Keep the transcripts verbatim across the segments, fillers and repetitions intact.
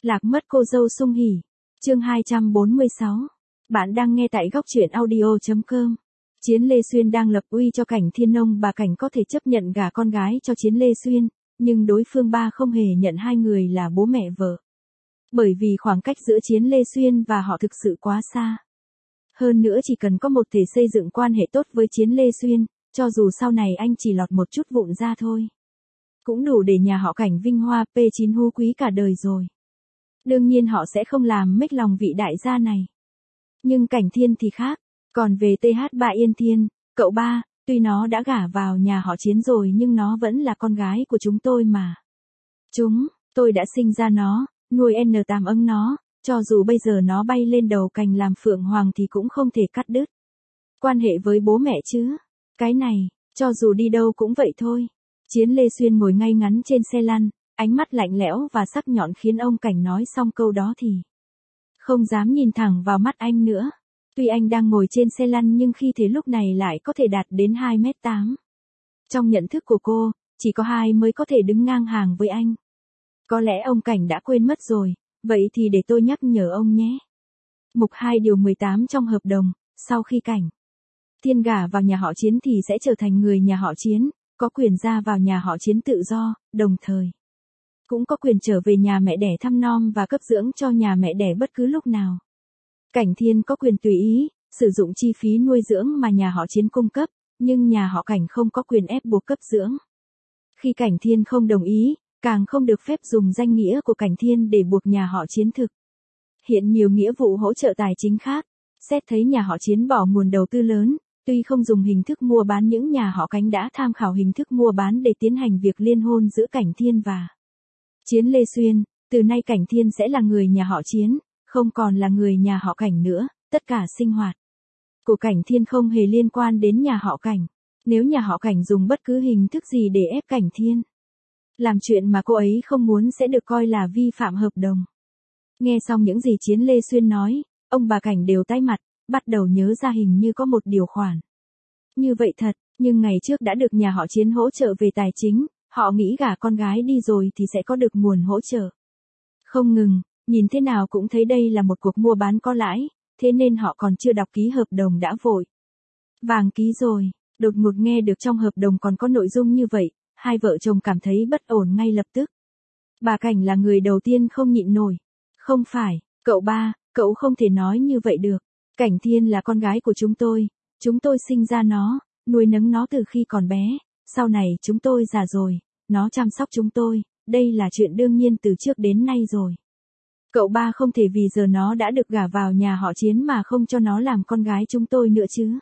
Lạc mất cô dâu sung hỉ. Chương hai trăm bốn mươi sáu. Bạn đang nghe tại góc truyện audio chấm com. Chiến Lê Xuyên đang lập uy cho Cảnh Thiên Nông, bà Cảnh có thể chấp nhận gả con gái cho Chiến Lê Xuyên, nhưng đối phương ba không hề nhận hai người là bố mẹ vợ. Bởi vì khoảng cách giữa Chiến Lê Xuyên và họ thực sự quá xa. Hơn nữa chỉ cần có một thể xây dựng quan hệ tốt với Chiến Lê Xuyên, cho dù sau này anh chỉ lọt một chút vụn ra thôi, cũng đủ để nhà họ Cảnh vinh hoa p chín hú quý cả đời rồi. Đương nhiên họ sẽ không làm mếch lòng vị đại gia này. Nhưng Cảnh Thiên thì khác. Còn về tê hát ba Yên Thiên, cậu ba, tuy nó đã gả vào nhà họ Chiến rồi nhưng nó vẫn là con gái của chúng tôi mà. Chúng, tôi đã sinh ra nó, nuôi N tám ấm nó, cho dù bây giờ nó bay lên đầu cành làm phượng hoàng thì cũng không thể cắt đứt quan hệ với bố mẹ chứ. Cái này, cho dù đi đâu cũng vậy thôi. Chiến Lê Xuyên ngồi ngay ngắn trên xe lăn, ánh mắt lạnh lẽo và sắc nhọn khiến ông Cảnh nói xong câu đó thì không dám nhìn thẳng vào mắt anh nữa. Tuy anh đang ngồi trên xe lăn nhưng khi thế lúc này lại có thể đạt đến hai mét tám. Trong nhận thức của cô, chỉ có hai mới có thể đứng ngang hàng với anh. Có lẽ ông Cảnh đã quên mất rồi, vậy thì để tôi nhắc nhở ông nhé. Mục hai điều mười tám trong hợp đồng, sau khi Cảnh Thiên gả vào nhà họ Chiến thì sẽ trở thành người nhà họ Chiến, có quyền ra vào nhà họ Chiến tự do, đồng thời cũng có quyền trở về nhà mẹ đẻ thăm nom và cấp dưỡng cho nhà mẹ đẻ bất cứ lúc nào. Cảnh Thiên có quyền tùy ý sử dụng chi phí nuôi dưỡng mà nhà họ Chiến cung cấp, nhưng nhà họ Cảnh không có quyền ép buộc cấp dưỡng. Khi Cảnh Thiên không đồng ý, càng không được phép dùng danh nghĩa của Cảnh Thiên để buộc nhà họ Chiến thực hiện nhiều nghĩa vụ hỗ trợ tài chính khác. Xét thấy nhà họ Chiến bỏ nguồn đầu tư lớn, tuy không dùng hình thức mua bán nhưng nhà họ Cảnh đã tham khảo hình thức mua bán để tiến hành việc liên hôn giữa Cảnh Thiên và Chiến Lê Xuyên. Từ nay Cảnh Thiên sẽ là người nhà họ Chiến, không còn là người nhà họ Cảnh nữa. Tất cả sinh hoạt của Cảnh Thiên không hề liên quan đến nhà họ Cảnh. Nếu nhà họ Cảnh dùng bất cứ hình thức gì để ép Cảnh Thiên làm chuyện mà cô ấy không muốn sẽ được coi là vi phạm hợp đồng. Nghe xong những gì Chiến Lê Xuyên nói, ông bà Cảnh đều tái mặt, bắt đầu nhớ ra hình như có một điều khoản như vậy thật, nhưng ngày trước đã được nhà họ Chiến hỗ trợ về tài chính, họ nghĩ gả con gái đi rồi thì sẽ có được nguồn hỗ trợ không ngừng, nhìn thế nào cũng thấy đây là một cuộc mua bán có lãi, thế nên họ còn chưa đọc ký hợp đồng đã vội vàng ký rồi. Đột ngột nghe được trong hợp đồng còn có nội dung như vậy, hai vợ chồng cảm thấy bất ổn ngay lập tức. Bà Cảnh là người đầu tiên không nhịn nổi. Không phải, cậu ba, cậu không thể nói như vậy được. Cảnh Thiên là con gái của chúng tôi, chúng tôi sinh ra nó, nuôi nấng nó từ khi còn bé, sau này chúng tôi già rồi, nó chăm sóc chúng tôi, đây là chuyện đương nhiên từ trước đến nay rồi. Cậu ba không thể vì giờ nó đã được gả vào nhà họ Chiến mà không cho nó làm con gái chúng tôi nữa chứ.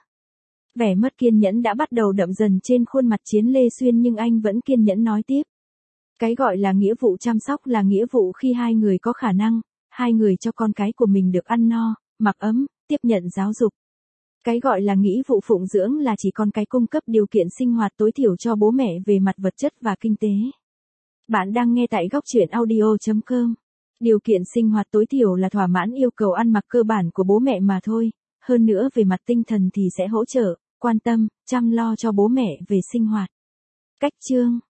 Vẻ mất kiên nhẫn đã bắt đầu đậm dần trên khuôn mặt Chiến Lê Xuyên nhưng anh vẫn kiên nhẫn nói tiếp. Cái gọi là nghĩa vụ chăm sóc là nghĩa vụ khi hai người có khả năng, hai người cho con cái của mình được ăn no, mặc ấm, tiếp nhận giáo dục. Cái gọi là nghĩa vụ phụng dưỡng là chỉ con cái cung cấp điều kiện sinh hoạt tối thiểu cho bố mẹ về mặt vật chất và kinh tế. Bạn đang nghe tại góc truyện audio chấm com. Điều kiện sinh hoạt tối thiểu là thỏa mãn yêu cầu ăn mặc cơ bản của bố mẹ mà thôi, hơn nữa về mặt tinh thần thì sẽ hỗ trợ, quan tâm, chăm lo cho bố mẹ về sinh hoạt. Cách chương